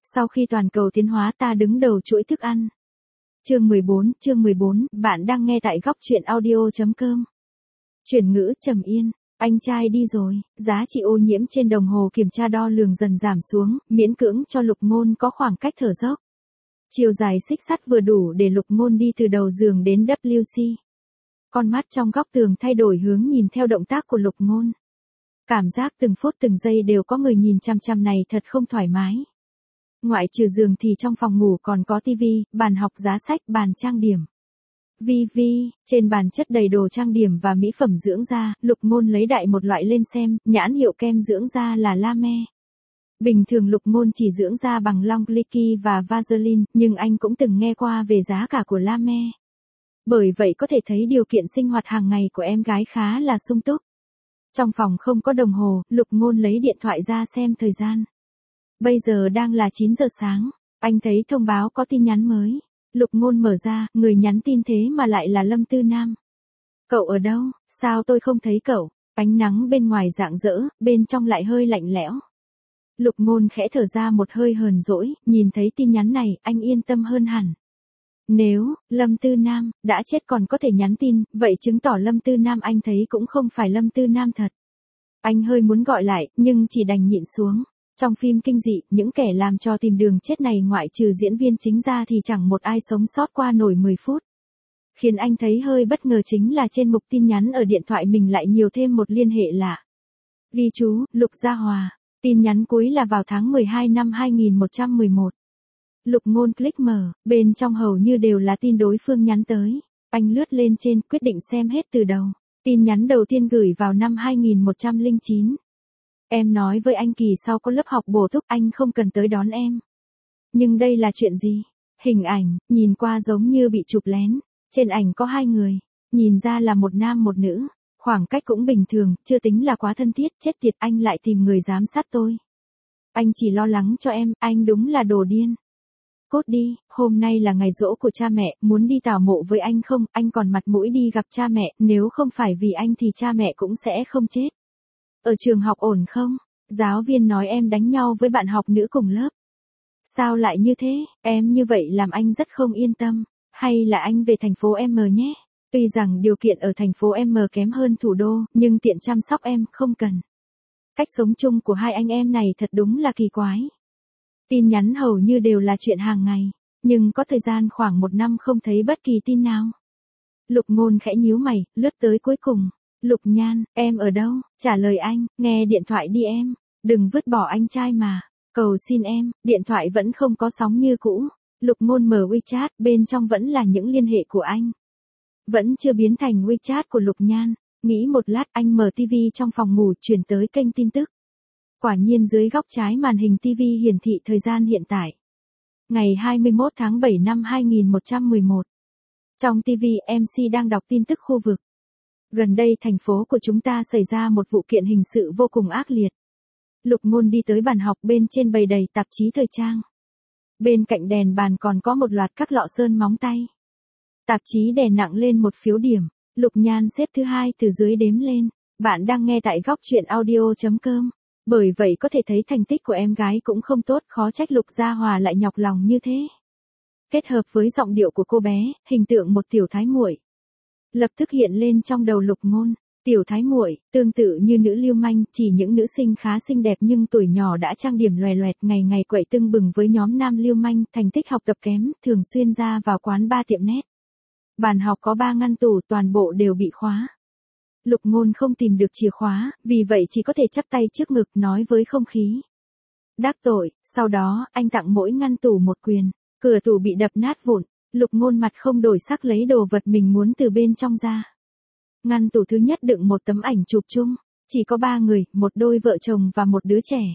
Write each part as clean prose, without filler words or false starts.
Sau khi toàn cầu tiến hóa ta đứng đầu chuỗi thức ăn. Chương 14, bạn đang nghe tại góc truyện audio.com. Chuyển ngữ trầm yên, anh trai đi rồi, giá trị ô nhiễm trên đồng hồ kiểm tra đo lường dần giảm xuống, miễn cưỡng cho Lục Ngôn có khoảng cách thở dốc. Chiều dài xích sắt vừa đủ để Lục Ngôn đi từ đầu giường đến WC. Con mắt trong góc tường thay đổi hướng nhìn theo động tác của Lục Ngôn. Cảm giác từng phút từng giây đều có người nhìn chằm chằm này thật không thoải mái. Ngoại trừ giường thì trong phòng ngủ còn có tivi, bàn học, giá sách, bàn trang điểm. Trên bàn chất đầy đồ trang điểm và mỹ phẩm dưỡng da, Lục Ngôn lấy đại một loại lên xem, nhãn hiệu kem dưỡng da là La Mer. Bình thường Lục Ngôn chỉ dưỡng da bằng Longleaky và Vaseline, nhưng anh cũng từng nghe qua về giá cả của La Mer. Bởi vậy có thể thấy điều kiện sinh hoạt hàng ngày của em gái khá là sung túc. Trong phòng không có đồng hồ, Lục Ngôn lấy điện thoại ra xem thời gian. Bây giờ đang là 9 giờ sáng, anh thấy thông báo có tin nhắn mới. Lục Ngôn mở ra, người nhắn tin thế mà lại là Lâm Tư Nam. Cậu ở đâu, sao tôi không thấy cậu? Ánh nắng bên ngoài rạng rỡ, bên trong lại hơi lạnh lẽo. Lục Ngôn khẽ thở ra một hơi hờn dỗi, nhìn thấy tin nhắn này, anh yên tâm hơn hẳn. Nếu Lâm Tư Nam đã chết còn có thể nhắn tin, vậy chứng tỏ Lâm Tư Nam anh thấy cũng không phải Lâm Tư Nam thật. Anh hơi muốn gọi lại, nhưng chỉ đành nhịn xuống. Trong phim kinh dị, những kẻ làm cho tìm đường chết này ngoại trừ diễn viên chính ra thì chẳng một ai sống sót qua nổi 10 phút. Khiến anh thấy hơi bất ngờ chính là trên mục tin nhắn ở điện thoại mình lại nhiều thêm một liên hệ lạ. Ghi chú, Lục Gia Hòa. Tin nhắn cuối là vào tháng 12 năm 2111. Lục Ngôn click mở, bên trong hầu như đều là tin đối phương nhắn tới. Anh lướt lên trên, quyết định xem hết từ đầu. Tin nhắn đầu tiên gửi vào năm 2109. Em nói với anh Kỳ sau có lớp học bổ túc anh không cần tới đón em. Nhưng đây là chuyện gì? Hình ảnh, nhìn qua giống như bị chụp lén. Trên ảnh có hai người. Nhìn ra là một nam một nữ. Khoảng cách cũng bình thường, chưa tính là quá thân thiết. Chết tiệt, anh lại tìm người giám sát tôi. Anh chỉ lo lắng cho em, anh đúng là đồ điên. Cốt đi, hôm nay là ngày giỗ của cha mẹ, muốn đi tảo mộ với anh không? Anh còn mặt mũi đi gặp cha mẹ, nếu không phải vì anh thì cha mẹ cũng sẽ không chết. Ở trường học ổn không? Giáo viên nói em đánh nhau với bạn học nữ cùng lớp. Sao lại như thế? Em như vậy làm anh rất không yên tâm. Hay là anh về thành phố M nhé? Tuy rằng điều kiện ở thành phố M kém hơn thủ đô, nhưng tiện chăm sóc em, không cần. Cách sống chung của hai anh em này thật đúng là kỳ quái. Tin nhắn hầu như đều là chuyện hàng ngày, nhưng có thời gian khoảng 1 năm không thấy bất kỳ tin nào. Lục Ngôn khẽ nhíu mày, lướt tới cuối cùng. Lục Nhan, em ở đâu? Trả lời anh, nghe điện thoại đi em. Đừng vứt bỏ anh trai mà. Cầu xin em, điện thoại vẫn không có sóng như cũ. Lục Ngôn mở WeChat, bên trong vẫn là những liên hệ của anh. Vẫn chưa biến thành WeChat của Lục Nhan. Nghĩ một lát anh mở TV trong phòng ngủ chuyển tới kênh tin tức. Quả nhiên dưới góc trái màn hình TV hiển thị thời gian hiện tại. Ngày 21 tháng 7 năm 2111. Trong TV MC đang đọc tin tức khu vực. Gần đây thành phố của chúng ta xảy ra một vụ kiện hình sự vô cùng ác liệt. Lục Ngôn đi tới bàn học, bên trên bày đầy tạp chí thời trang. Bên cạnh đèn bàn còn có một loạt các lọ sơn móng tay. Tạp chí đè nặng lên một phiếu điểm. Lục Nhan xếp thứ 2 từ dưới đếm lên. Bạn đang nghe tại góc truyện audio.com. Bởi vậy có thể thấy thành tích của em gái cũng không tốt, khó trách Lục Gia Hòa lại nhọc lòng như thế. Kết hợp với giọng điệu của cô bé, hình tượng một tiểu thái muội lập tức hiện lên trong đầu Lục Ngôn. Tiểu thái muội, tương tự như nữ lưu manh, chỉ những nữ sinh khá xinh đẹp nhưng tuổi nhỏ đã trang điểm loè loẹt, ngày ngày quậy tưng bừng với nhóm nam lưu manh, thành tích học tập kém, thường xuyên ra vào quán bar tiệm net. Bàn học có 3 ngăn tủ, toàn bộ đều bị khóa. Lục Ngôn không tìm được chìa khóa, vì vậy chỉ có thể chắp tay trước ngực nói với không khí. Đắc tội, sau đó, anh tặng mỗi ngăn tủ một quyền. Cửa tủ bị đập nát vụn. Lục Ngôn mặt không đổi sắc lấy đồ vật mình muốn từ bên trong ra. Ngăn tủ thứ nhất đựng một tấm ảnh chụp chung. Chỉ có 3 người, một đôi vợ chồng và một đứa trẻ.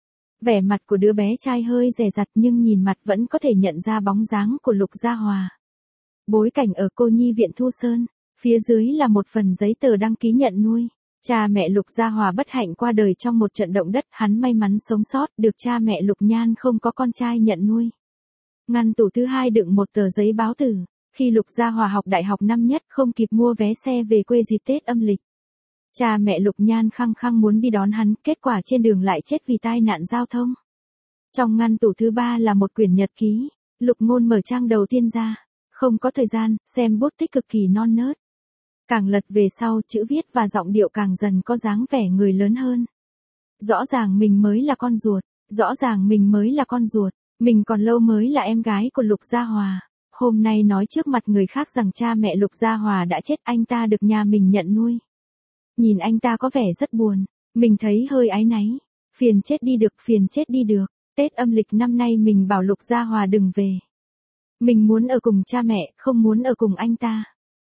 Vẻ mặt của đứa bé trai hơi dè dặt nhưng nhìn mặt vẫn có thể nhận ra bóng dáng của Lục Gia Hòa. Bối cảnh ở cô nhi viện Thu Sơn. Phía dưới là một phần giấy tờ đăng ký nhận nuôi. Cha mẹ Lục Gia Hòa bất hạnh qua đời trong một trận động đất, hắn may mắn sống sót, được cha mẹ Lục Nhan không có con trai nhận nuôi. Ngăn tủ thứ 2 đựng một tờ giấy báo tử. Khi Lục Gia Hòa học đại học năm nhất không kịp mua vé xe về quê dịp Tết âm lịch. Cha mẹ Lục Nhan khăng khăng muốn đi đón hắn, kết quả trên đường lại chết vì tai nạn giao thông. Trong ngăn tủ thứ ba là một quyển nhật ký. Lục Ngôn mở trang đầu tiên ra. Không có thời gian, xem bút tích cực kỳ non nớt. Càng lật về sau, chữ viết và giọng điệu càng dần có dáng vẻ người lớn hơn. Rõ ràng mình mới là con ruột. Rõ ràng mình mới là con ruột. Mình còn lâu mới là em gái của Lục Gia Hòa. Hôm nay nói trước mặt người khác rằng cha mẹ Lục Gia Hòa đã chết, anh ta được nhà mình nhận nuôi. Nhìn anh ta có vẻ rất buồn. Mình thấy hơi áy náy. Phiền chết đi được, phiền chết đi được. Tết âm lịch năm nay mình bảo Lục Gia Hòa đừng về. Mình muốn ở cùng cha mẹ, không muốn ở cùng anh ta.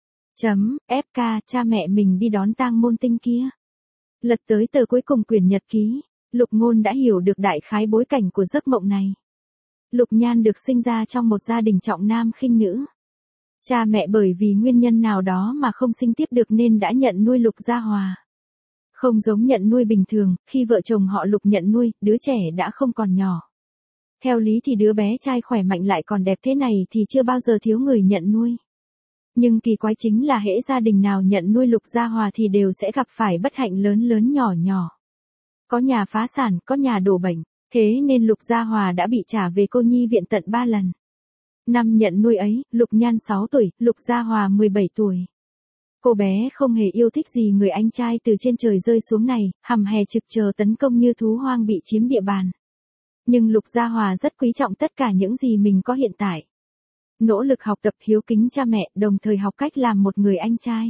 FK, cha mẹ mình đi đón tang môn tinh kia. Lật tới tờ cuối cùng quyển nhật ký, Lục Ngôn đã hiểu được đại khái bối cảnh của giấc mộng này. Lục Nhan được sinh ra trong một gia đình trọng nam khinh nữ. Cha mẹ bởi vì nguyên nhân nào đó mà không sinh tiếp được nên đã nhận nuôi Lục Gia Hòa. Không giống nhận nuôi bình thường, khi vợ chồng họ Lục nhận nuôi, đứa trẻ đã không còn nhỏ. Theo lý thì đứa bé trai khỏe mạnh lại còn đẹp thế này thì chưa bao giờ thiếu người nhận nuôi. Nhưng kỳ quái chính là hễ gia đình nào nhận nuôi Lục Gia Hòa thì đều sẽ gặp phải bất hạnh lớn lớn nhỏ nhỏ. Có nhà phá sản, có nhà đổ bệnh, thế nên Lục Gia Hòa đã bị trả về cô nhi viện tận 3 lần. Năm nhận nuôi ấy, Lục Nhan 6 tuổi, Lục Gia Hòa 17 tuổi. Cô bé không hề yêu thích gì người anh trai từ trên trời rơi xuống này, hầm hè trực chờ tấn công như thú hoang bị chiếm địa bàn. Nhưng Lục Gia Hòa rất quý trọng tất cả những gì mình có hiện tại. Nỗ lực học tập, hiếu kính cha mẹ, đồng thời học cách làm một người anh trai.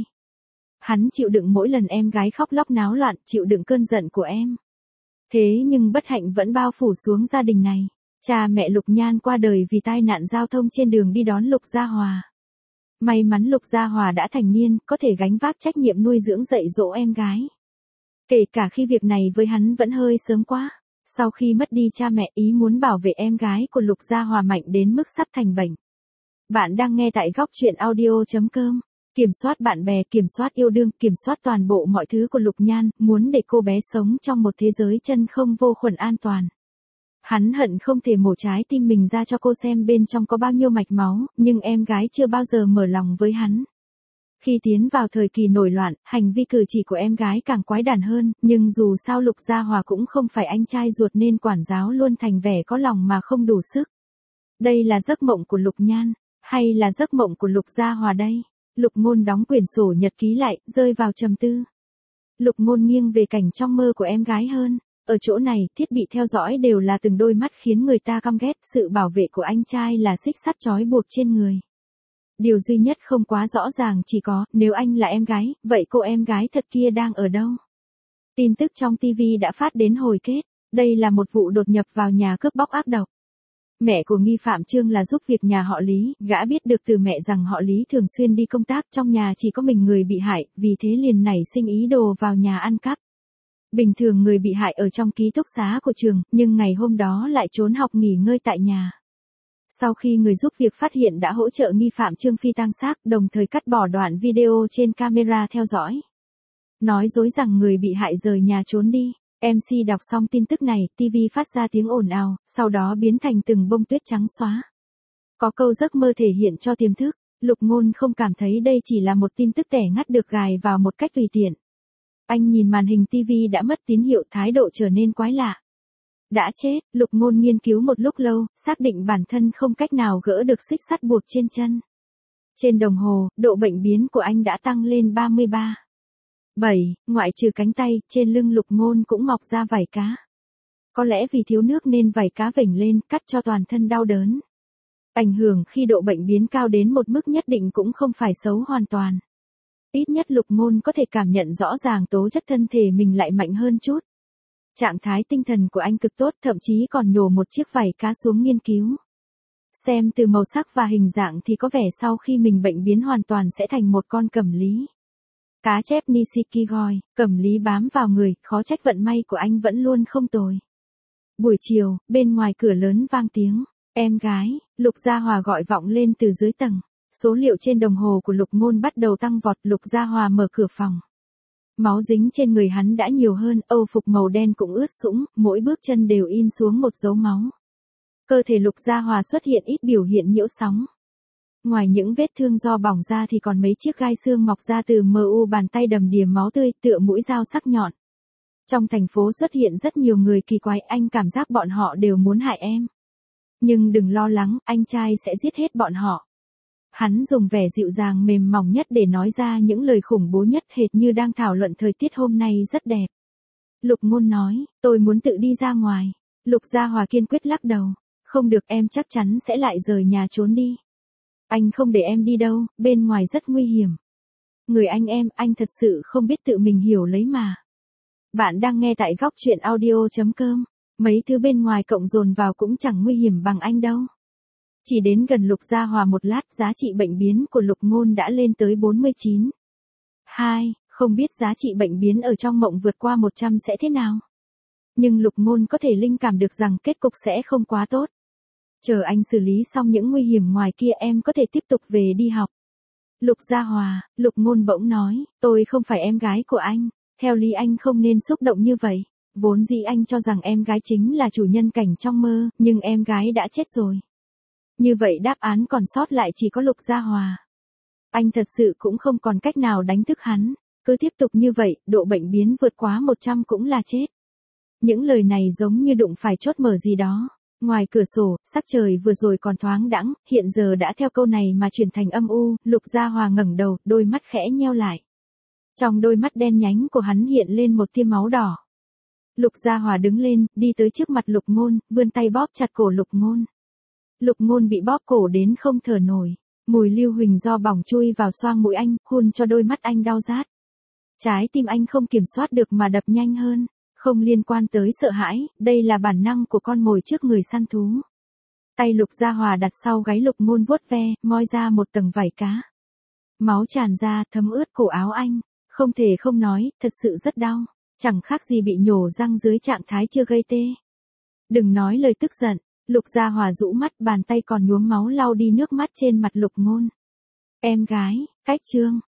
Hắn chịu đựng mỗi lần em gái khóc lóc náo loạn, chịu đựng cơn giận của em. Thế nhưng bất hạnh vẫn bao phủ xuống gia đình này. Cha mẹ Lục Nhan qua đời vì tai nạn giao thông trên đường đi đón Lục Gia Hòa. May mắn Lục Gia Hòa đã thành niên, có thể gánh vác trách nhiệm nuôi dưỡng dạy dỗ em gái. Kể cả khi việc này với hắn vẫn hơi sớm quá. Sau khi mất đi cha mẹ, ý muốn bảo vệ em gái của Lục Gia Hòa mạnh đến mức sắp thành bệnh. Bạn đang nghe tại góc truyện audio.com. Kiểm soát bạn bè, kiểm soát yêu đương, kiểm soát toàn bộ mọi thứ của Lục Nhan, muốn để cô bé sống trong một thế giới chân không vô khuẩn an toàn. Hắn hận không thể mổ trái tim mình ra cho cô xem bên trong có bao nhiêu mạch máu, nhưng em gái chưa bao giờ mở lòng với hắn. Khi tiến vào thời kỳ nổi loạn, hành vi cử chỉ của em gái càng quái đản hơn, nhưng dù sao Lục Gia Hòa cũng không phải anh trai ruột nên quản giáo luôn thành vẻ có lòng mà không đủ sức. Đây là giấc mộng của Lục Nhan, hay là giấc mộng của Lục Gia Hòa đây? Lục Ngôn đóng quyển sổ nhật ký lại, rơi vào trầm tư. Lục Ngôn nghiêng về cảnh trong mơ của em gái hơn. Ở chỗ này, thiết bị theo dõi đều là từng đôi mắt khiến người ta căm ghét, sự bảo vệ của anh trai là xích sắt trói buộc trên người. Điều duy nhất không quá rõ ràng chỉ có, nếu anh là em gái, vậy cô em gái thật kia đang ở đâu? Tin tức trong TV đã phát đến hồi kết. Đây là một vụ đột nhập vào nhà cướp bóc ác độc. Mẹ của nghi phạm Trương là giúp việc nhà họ Lý, gã biết được từ mẹ rằng họ Lý thường xuyên đi công tác, trong nhà chỉ có mình người bị hại, vì thế liền nảy sinh ý đồ vào nhà ăn cắp. Bình thường người bị hại ở trong ký túc xá của trường, nhưng ngày hôm đó lại trốn học nghỉ ngơi tại nhà. Sau khi người giúp việc phát hiện đã hỗ trợ nghi phạm Trương phi tang xác, đồng thời cắt bỏ đoạn video trên camera theo dõi. Nói dối rằng người bị hại rời nhà trốn đi. MC đọc xong tin tức này, TV phát ra tiếng ồn ào, sau đó biến thành từng bông tuyết trắng xóa. Có câu giấc mơ thể hiện cho tiềm thức, Lục Ngôn không cảm thấy đây chỉ là một tin tức tẻ ngắt được gài vào một cách tùy tiện. Anh nhìn màn hình TV đã mất tín hiệu, thái độ trở nên quái lạ. Đã chết, Lục Ngôn nghiên cứu một lúc lâu, xác định bản thân không cách nào gỡ được xích sắt buộc trên chân. Trên đồng hồ, độ bệnh biến của anh đã tăng lên 33. 7, ngoại trừ cánh tay, trên lưng Lục Ngôn cũng mọc ra vảy cá. Có lẽ vì thiếu nước nên vảy cá vểnh lên, cắt cho toàn thân đau đớn. Ảnh hưởng khi độ bệnh biến cao đến một mức nhất định cũng không phải xấu hoàn toàn. Ít nhất Lục Ngôn có thể cảm nhận rõ ràng tố chất thân thể mình lại mạnh hơn chút. Trạng thái tinh thần của anh cực tốt, thậm chí còn nhổ một chiếc vảy cá xuống nghiên cứu. Xem từ màu sắc và hình dạng thì có vẻ sau khi mình bệnh biến hoàn toàn sẽ thành một con cẩm lý. Cá chép Nishikigoi, cẩm lý bám vào người, khó trách vận may của anh vẫn luôn không tồi. Buổi chiều, bên ngoài cửa lớn vang tiếng, em gái, Lục Gia Hòa gọi vọng lên từ dưới tầng. Số liệu trên đồng hồ của Lục Ngôn bắt đầu tăng vọt, Lục Gia Hòa mở cửa phòng. Máu dính trên người hắn đã nhiều hơn, âu phục màu đen cũng ướt sũng, mỗi bước chân đều in xuống một dấu máu. Cơ thể Lục Gia Hòa xuất hiện ít biểu hiện nhiễu sóng. Ngoài những vết thương do bỏng ra thì còn mấy chiếc gai xương mọc ra từ mu bàn tay đầm đìa máu tươi, tựa mũi dao sắc nhọn. Trong thành phố xuất hiện rất nhiều người kỳ quái, anh cảm giác bọn họ đều muốn hại em. Nhưng đừng lo lắng, anh trai sẽ giết hết bọn họ. Hắn dùng vẻ dịu dàng mềm mỏng nhất để nói ra những lời khủng bố nhất, hệt như đang thảo luận thời tiết hôm nay rất đẹp. Lục Ngôn nói, tôi muốn tự đi ra ngoài. Lục Gia Hòa kiên quyết lắc đầu. Không được, em chắc chắn sẽ lại rời nhà trốn đi. Anh không để em đi đâu, bên ngoài rất nguy hiểm. Người anh thật sự không biết tự mình hiểu lấy mà. Bạn đang nghe tại góc truyện audio.com. Mấy thứ bên ngoài cộng dồn vào cũng chẳng nguy hiểm bằng anh đâu. Chỉ đến gần Lục Gia Hòa một lát, giá trị bệnh biến của Lục Ngôn đã lên tới 49. 2. Không biết giá trị bệnh biến ở trong mộng vượt qua 100 sẽ thế nào. Nhưng Lục Ngôn có thể linh cảm được rằng kết cục sẽ không quá tốt. Chờ anh xử lý xong những nguy hiểm ngoài kia, em có thể tiếp tục về đi học. Lục Gia Hòa, Lục Ngôn bỗng nói, tôi không phải em gái của anh. Theo lý anh không nên xúc động như vậy. Vốn dĩ anh cho rằng em gái chính là chủ nhân cảnh trong mơ, nhưng em gái đã chết rồi. Như vậy đáp án còn sót lại chỉ có Lục Gia Hòa. Anh thật sự cũng không còn cách nào đánh thức hắn. Cứ tiếp tục như vậy, độ bệnh biến vượt quá 100 cũng là chết. Những lời này giống như đụng phải chốt mở gì đó. Ngoài cửa sổ, sắc trời vừa rồi còn thoáng đãng, hiện giờ đã theo câu này mà chuyển thành âm u. Lục Gia Hòa ngẩng đầu, đôi mắt khẽ nheo lại. Trong đôi mắt đen nhánh của hắn hiện lên một tia máu đỏ. Lục Gia Hòa đứng lên, đi tới trước mặt Lục Ngôn, vươn tay bóp chặt cổ Lục Ngôn. Lục Ngôn bị bóp cổ đến không thở nổi. Mùi lưu huỳnh do bỏng chui vào xoang mũi anh, hun cho đôi mắt anh đau rát. Trái tim anh không kiểm soát được mà đập nhanh hơn. Không liên quan tới sợ hãi, đây là bản năng của con mồi trước người săn thú. Tay Lục Gia Hòa đặt sau gáy Lục Ngôn vuốt ve, moi ra một tầng vảy cá. Máu tràn ra, thấm ướt cổ áo anh. Không thể không nói, thật sự rất đau. Chẳng khác gì bị nhổ răng dưới trạng thái chưa gây tê. Đừng nói lời tức giận. Lục Gia Hòa rũ mắt, bàn tay còn nhuốm máu lau đi nước mắt trên mặt Lục Ngôn. Em gái, cách chương.